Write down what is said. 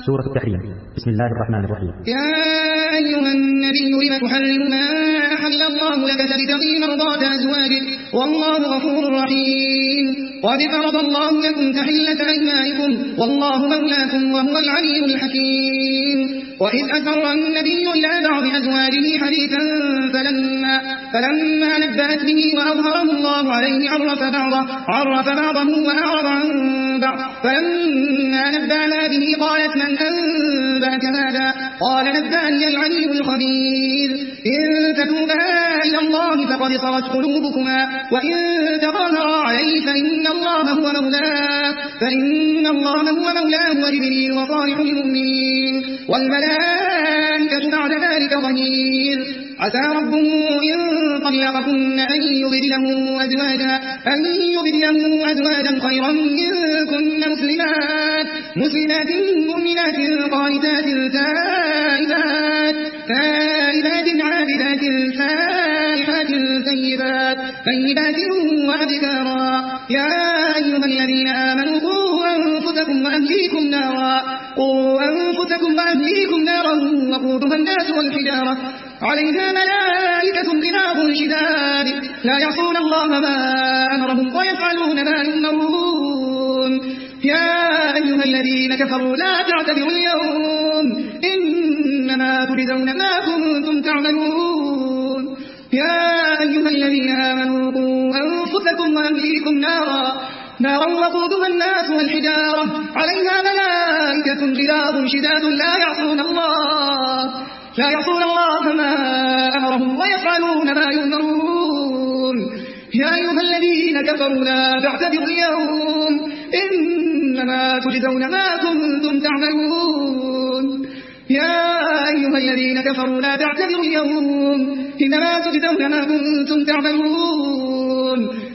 سورة التحريم. بسم الله الرحمن الرحيم. يا أيها النبي لم تحرم ما أحل الله لك تبتغي مرضات أزواجك والله غفور رحيم. قد فرض الله لكم تحلة أيمانكم والله مولاكم وهو العليم الحكيم. وإذ أسر النبي إلى بعض أزواجه حديثا فلما نبأت به وأظهره الله عليه عرف بعضه وأعرض عن بعض. فلما نبأنا به قالت من أنبأك هذا؟ قال نبأني العليم الخبير. إن تتوبا إلى الله فقد صغت قلوبكما وإن تظاهرا عليه فإن الله هو مولاه وجبريل وصالح المؤمنين والملائكة بعد ذلك ظهير. عسى ربه إن طلقكن أن يبدله أزواجا خيرا منكن مسلمات مؤمنات قانتات تائبات عابدات سائحات ثيبات وأبكارا. يا أيها الذين آمنوا قوا أنفسكم وأهليكم نارا وقودها الناس والحجارة عليها ملائكة غلاظ شداد لا يعصون الله ما أمرهم ويفعلون ما يؤمرون. يا أيها الذين كفروا لا تعتذروا اليوم إنما تجزون ما كنتم تعملون. يا أيها الذين آمنوا قوا أنفسكم وأهليكم نارا وقودها الناس والحجارة عليها ملائكة غلاظ شداد لا يعصون الله ما أمرهم ويفعلون ما يؤمرون. يا أيها الذين كفروا لا تعتذروا اليوم إنما تجزون ما كنتم تعملون. يا أيها الذين كفروا لا تعتذروا اليوم إنما تجزون ما كنتم تعملون.